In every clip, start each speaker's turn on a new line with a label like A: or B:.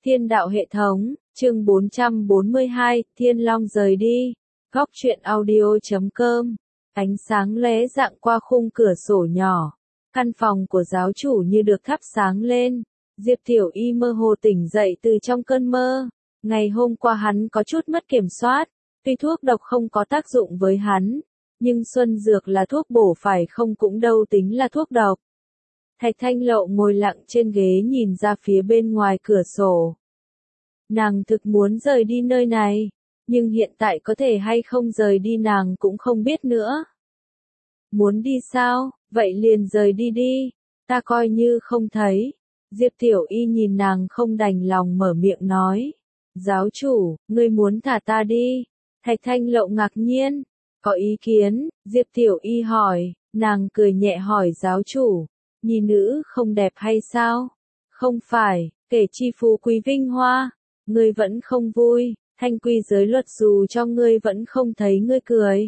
A: Thiên đạo hệ thống, chương 442, Thiên Long rời đi. Góc truyện audio.com. Ánh sáng lóe rạng qua khung cửa sổ nhỏ. Căn phòng của giáo chủ như được thắp sáng lên. Diệp Tiểu Y mơ hồ tỉnh dậy từ trong cơn mơ. Ngày hôm qua hắn có chút mất kiểm soát. Tuy thuốc độc không có tác dụng với hắn, nhưng xuân dược là thuốc bổ phải không cũng đâu tính là thuốc độc. Thạch Thanh Lộ ngồi lặng trên ghế nhìn ra phía bên ngoài cửa sổ. Nàng thực muốn rời đi nơi này, nhưng hiện tại có thể hay không rời đi nàng cũng không biết nữa. Muốn đi sao, vậy liền rời đi đi, ta coi như không thấy. Diệp Tiểu Y nhìn nàng không đành lòng mở miệng nói. Giáo chủ, ngươi muốn thả ta đi. Thạch Thanh Lộ ngạc nhiên. Có ý kiến, Diệp Tiểu Y hỏi, nàng cười nhẹ hỏi giáo chủ. Nhi nữ không đẹp hay sao? Không phải, kể chi phú quý vinh hoa. Ngươi vẫn không vui, thanh quy giới luật dù cho ngươi vẫn không thấy ngươi cười.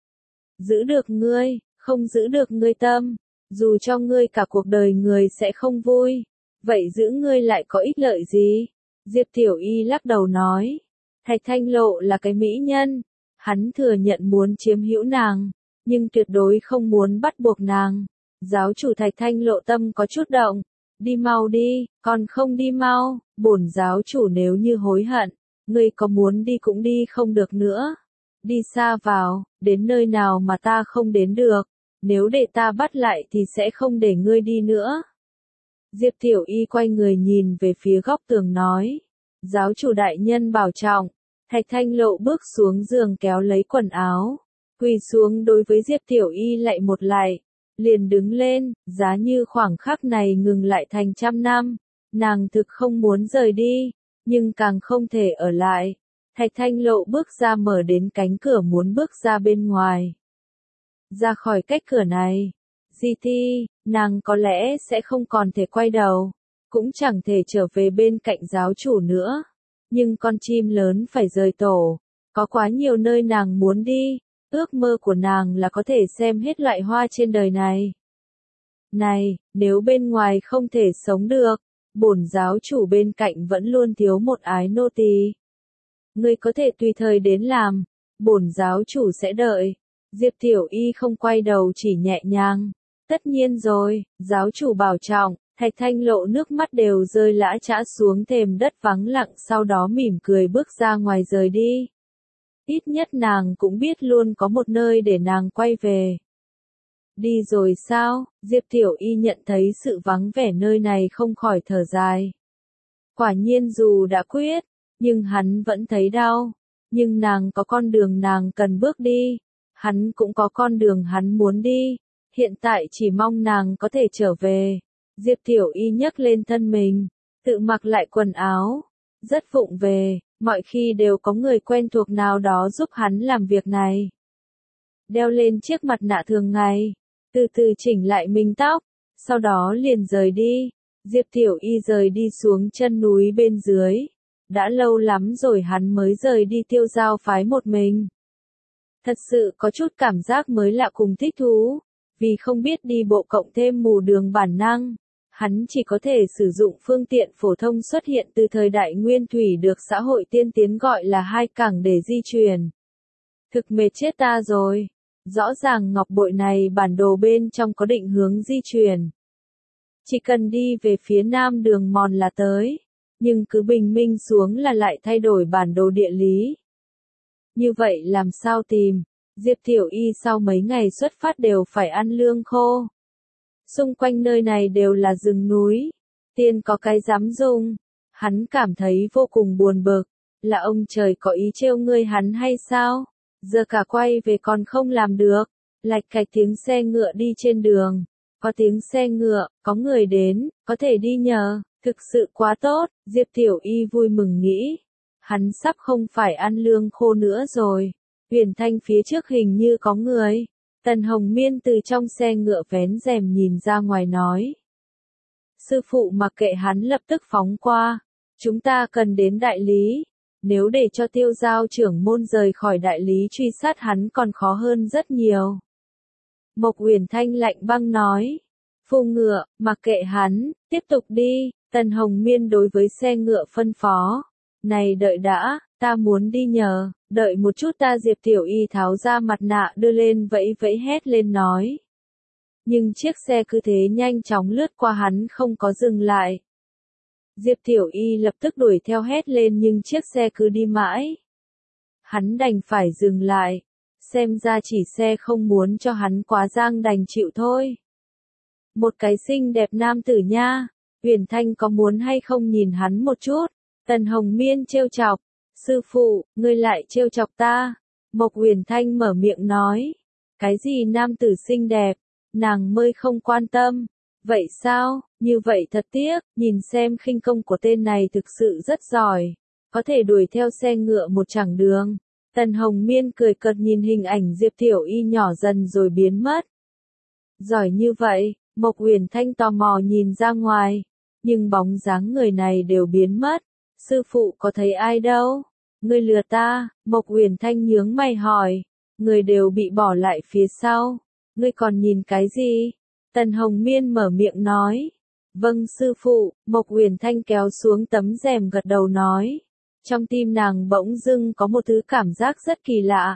A: Giữ được ngươi, không giữ được ngươi tâm. Dù cho ngươi cả cuộc đời người sẽ không vui. Vậy giữ ngươi lại có ích lợi gì? Diệp Tiểu Y lắc đầu nói. Thạch Thanh Lộ là cái mỹ nhân. Hắn thừa nhận muốn chiếm hữu nàng, nhưng tuyệt đối không muốn bắt buộc nàng. Giáo chủ Thạch Thanh Lộ tâm có chút động. Đi mau đi, còn không đi mau, bổn giáo chủ nếu như hối hận, ngươi có muốn đi cũng đi không được nữa. Đi xa vào, đến nơi nào mà ta không đến được, nếu để ta bắt lại thì sẽ không để ngươi đi nữa. Diệp Tiểu Y quay người nhìn về phía góc tường nói, giáo chủ đại nhân bảo trọng. Thạch Thanh Lộ bước xuống giường kéo lấy quần áo, quỳ xuống đối với Diệp Tiểu Y lạy một lạy. Liền đứng lên, giá như khoảng khắc này ngừng lại thành trăm năm. Nàng thực không muốn rời đi, nhưng càng không thể ở lại. Thạch Thanh Lộ bước ra mở đến cánh cửa muốn bước ra bên ngoài. Ra khỏi cách cửa này, Di Thi, nàng có lẽ sẽ không còn thể quay đầu, cũng chẳng thể trở về bên cạnh giáo chủ nữa. Nhưng con chim lớn phải rời tổ, có quá nhiều nơi nàng muốn đi. Ước mơ của nàng là có thể xem hết loại hoa trên đời này. Này, nếu bên ngoài không thể sống được, bổn giáo chủ bên cạnh vẫn luôn thiếu một ái nô tỳ. Ngươi có thể tùy thời đến làm, bổn giáo chủ sẽ đợi. Diệp Tiểu Y không quay đầu chỉ nhẹ nhàng. Tất nhiên rồi, giáo chủ bảo trọng. Thạch Thanh Lộ nước mắt đều rơi lã chã xuống thềm đất vắng lặng, sau đó mỉm cười bước ra ngoài rời đi. Ít nhất nàng cũng biết luôn có một nơi để nàng quay về. Đi rồi sao? Diệp Tiểu Y nhận thấy sự vắng vẻ nơi này không khỏi thở dài. Quả nhiên dù đã quyết, nhưng hắn vẫn thấy đau. Nhưng nàng có con đường nàng cần bước đi. Hắn cũng có con đường hắn muốn đi. Hiện tại chỉ mong nàng có thể trở về. Diệp Tiểu Y nhấc lên thân mình, tự mặc lại quần áo. Rất vụng về. Mọi khi đều có người quen thuộc nào đó giúp hắn làm việc này. Đeo lên chiếc mặt nạ thường ngày, từ từ chỉnh lại mình tóc, sau đó liền rời đi. Diệp Tiểu Y rời đi xuống chân núi bên dưới. Đã lâu lắm rồi hắn mới rời đi Tiêu Giao phái một mình. Thật sự có chút cảm giác mới lạ cùng thích thú, vì không biết đi bộ cộng thêm mù đường bản năng. Hắn chỉ có thể sử dụng phương tiện phổ thông xuất hiện từ thời đại Nguyên Thủy được xã hội tiên tiến gọi là hai cẳng để di chuyển. Thực mệt chết ta rồi. Rõ ràng ngọc bội này bản đồ bên trong có định hướng di chuyển. Chỉ cần đi về phía nam đường mòn là tới. Nhưng cứ bình minh xuống là lại thay đổi bản đồ địa lý. Như vậy làm sao tìm? Diệp Tiểu Y sau mấy ngày xuất phát đều phải ăn lương khô. Xung quanh nơi này đều là rừng núi. Tiên có cái dám dùng. Hắn cảm thấy vô cùng buồn bực. Là ông trời có ý trêu ngươi hắn hay sao? Giờ cả quay về còn không làm được. Lạch cạch tiếng xe ngựa đi trên đường. Có tiếng xe ngựa, có người đến, có thể đi nhờ. Thực sự quá tốt, Diệp Tiểu Y vui mừng nghĩ. Hắn sắp không phải ăn lương khô nữa rồi. Huyền Thanh phía trước hình như có người. Tần Hồng Miên từ trong xe ngựa vén rèm nhìn ra ngoài nói. Sư phụ mặc kệ hắn lập tức phóng qua. Chúng ta cần đến đại lý. Nếu để cho Tiêu Giao trưởng môn rời khỏi đại lý truy sát hắn còn khó hơn rất nhiều. Mộc Huyền Thanh lạnh băng nói. Phu ngựa, mặc kệ hắn, tiếp tục đi. Tần Hồng Miên đối với xe ngựa phân phó. Này đợi đã, ta muốn đi nhờ, đợi một chút ta. Diệp Tiểu Y tháo ra mặt nạ đưa lên vẫy vẫy hét lên nói. Nhưng chiếc xe cứ thế nhanh chóng lướt qua hắn không có dừng lại. Diệp Tiểu Y lập tức đuổi theo hét lên nhưng chiếc xe cứ đi mãi. Hắn đành phải dừng lại. Xem ra chỉ xe không muốn cho hắn quá giang đành chịu thôi. Một cái xinh đẹp nam tử nha. Huyền Thanh có muốn hay không nhìn hắn một chút? Tần Hồng Miên trêu chọc. Sư phụ, ngươi lại trêu chọc ta. Mộc Huyền Thanh mở miệng nói. Cái gì nam tử xinh đẹp? Nàng mới không quan tâm. Vậy sao? Như vậy thật tiếc. Nhìn xem khinh công của tên này thực sự rất giỏi. Có thể đuổi theo xe ngựa một chặng đường. Tần Hồng Miên cười cợt nhìn hình ảnh Diệp Tiểu Y nhỏ dần rồi biến mất. Giỏi như vậy, Mộc Huyền Thanh tò mò nhìn ra ngoài. Nhưng bóng dáng người này đều biến mất. Sư phụ có thấy ai đâu? Ngươi lừa ta. Mộc Huyền Thanh nhướng mày hỏi. Người đều bị bỏ lại phía sau. Ngươi còn nhìn cái gì? Tần Hồng Miên mở miệng nói. Vâng sư phụ. Mộc Huyền Thanh kéo xuống tấm rèm gật đầu nói. Trong tim nàng bỗng dưng có một thứ cảm giác rất kỳ lạ.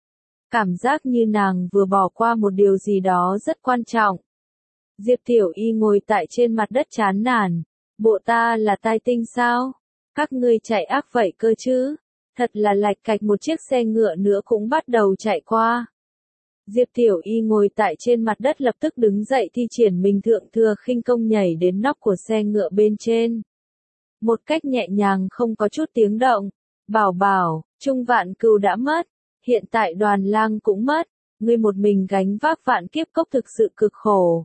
A: Cảm giác như nàng vừa bỏ qua một điều gì đó rất quan trọng. Diệp Tiểu Y ngồi tại trên mặt đất chán nản. Bộ ta là tai tinh sao? Các ngươi chạy ác vậy cơ chứ? Thật là lạch cạch. Một chiếc xe ngựa nữa cũng bắt đầu chạy qua. Diệp Tiểu Y ngồi tại trên mặt đất lập tức đứng dậy thi triển mình thượng thừa khinh công nhảy đến nóc của xe ngựa bên trên. Một cách nhẹ nhàng không có chút tiếng động. Bảo bảo, Trung Vạn Cừu đã mất. Hiện tại Đoàn Lang cũng mất. Ngươi một mình gánh vác vạn kiếp cốc thực sự cực khổ.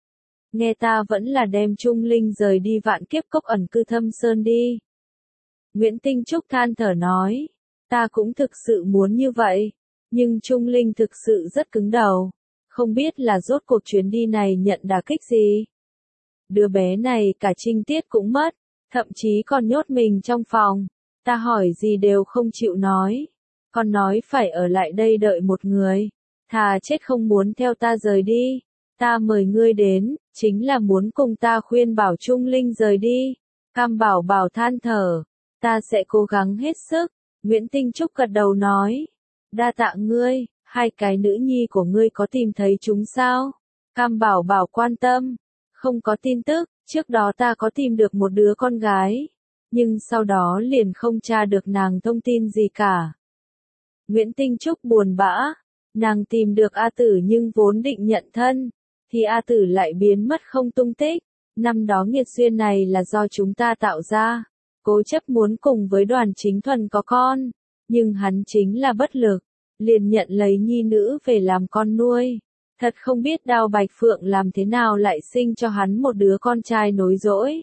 A: Nghe ta vẫn là đem Trung Linh rời đi vạn kiếp cốc ẩn cư Thâm Sơn đi. Nguyễn Tinh Trúc than thở nói. Ta cũng thực sự muốn như vậy. Nhưng Trung Linh thực sự rất cứng đầu. Không biết là rốt cuộc chuyến đi này nhận đả kích gì. Đứa bé này cả trinh tiết cũng mất. Thậm chí còn nhốt mình trong phòng. Ta hỏi gì đều không chịu nói. Còn nói phải ở lại đây đợi một người. Thà chết không muốn theo ta rời đi. Ta mời ngươi đến, chính là muốn cùng ta khuyên bảo Trung Linh rời đi. Cam Bảo Bảo than thở. Ta sẽ cố gắng hết sức. Nguyễn Tinh Trúc gật đầu nói. Đa tạ ngươi, hai cái nữ nhi của ngươi có tìm thấy chúng sao? Cam Bảo Bảo quan tâm. Không có tin tức, trước đó ta có tìm được một đứa con gái. Nhưng sau đó liền không tra được nàng thông tin gì cả. Nguyễn Tinh Trúc buồn bã. Nàng tìm được A Tử nhưng vốn định nhận thân. Thì A Tử lại biến mất không tung tích. Năm đó nghiệt duyên này là do chúng ta tạo ra. Cố chấp muốn cùng với Đoàn Chính Thuần có con. Nhưng hắn chính là bất lực. Liền nhận lấy nhi nữ về làm con nuôi. Thật không biết Đao Bạch Phượng làm thế nào lại sinh cho hắn một đứa con trai nối dõi.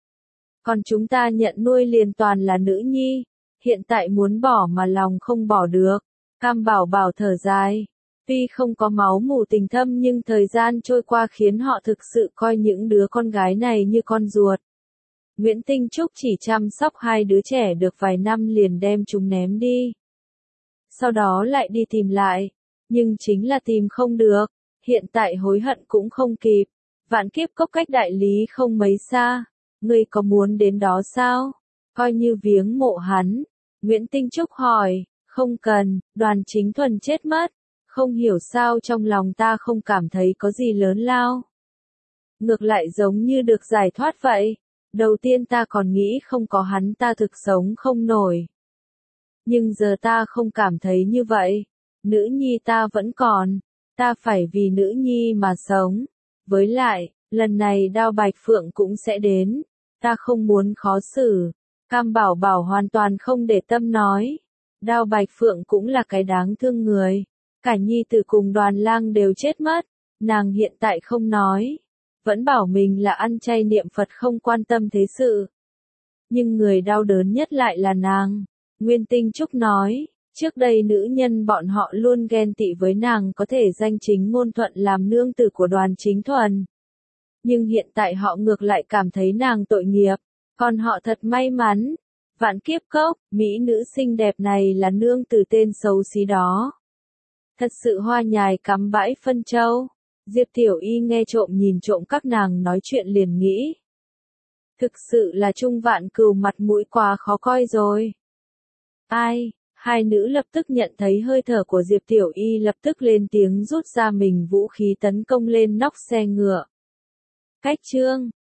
A: Còn chúng ta nhận nuôi liền toàn là nữ nhi. Hiện tại muốn bỏ mà lòng không bỏ được. Cam Bảo Bảo thở dài. Tuy không có máu mủ tình thâm nhưng thời gian trôi qua khiến họ thực sự coi những đứa con gái này như con ruột. Nguyễn Tinh Trúc chỉ chăm sóc hai đứa trẻ được vài năm liền đem chúng ném đi. Sau đó lại đi tìm lại. Nhưng chính là tìm không được. Hiện tại hối hận cũng không kịp. Vạn kiếp cốc cách đại lý không mấy xa. Ngươi có muốn đến đó sao? Coi như viếng mộ hắn. Nguyễn Tinh Trúc hỏi. Không cần, Đoàn Chính Thuần chết mất. Không hiểu sao trong lòng ta không cảm thấy có gì lớn lao. Ngược lại giống như được giải thoát vậy. Đầu tiên ta còn nghĩ không có hắn ta thực sống không nổi. Nhưng giờ ta không cảm thấy như vậy. Nữ nhi ta vẫn còn. Ta phải vì nữ nhi mà sống. Với lại, lần này Đao Bạch Phượng cũng sẽ đến. Ta không muốn khó xử. Cam Bảo Bảo hoàn toàn không để tâm nói. Đao Bạch Phượng cũng là cái đáng thương người. Cả nhi tử cùng Đoàn Lang đều chết mất. Nàng hiện tại không nói. Vẫn bảo mình là ăn chay niệm Phật không quan tâm thế sự. Nhưng người đau đớn nhất lại là nàng. Nguyên Tinh Trúc nói. Trước đây nữ nhân bọn họ luôn ghen tị với nàng có thể danh chính ngôn thuận làm nương tử của Đoàn Chính Thuần. Nhưng hiện tại họ ngược lại cảm thấy nàng tội nghiệp. Còn họ thật may mắn. Vạn kiếp cốc, mỹ nữ xinh đẹp này là nương tử tên xấu xí đó. Thật sự hoa nhài cắm bãi phân châu. Diệp Tiểu Y nghe trộm nhìn trộm các nàng nói chuyện liền nghĩ. Thực sự là Trung Vạn Cửu mặt mũi quá khó coi rồi. Ai? Hai nữ lập tức nhận thấy hơi thở của Diệp Tiểu Y lập tức lên tiếng rút ra mình vũ khí tấn công lên nóc xe ngựa. Cách trương,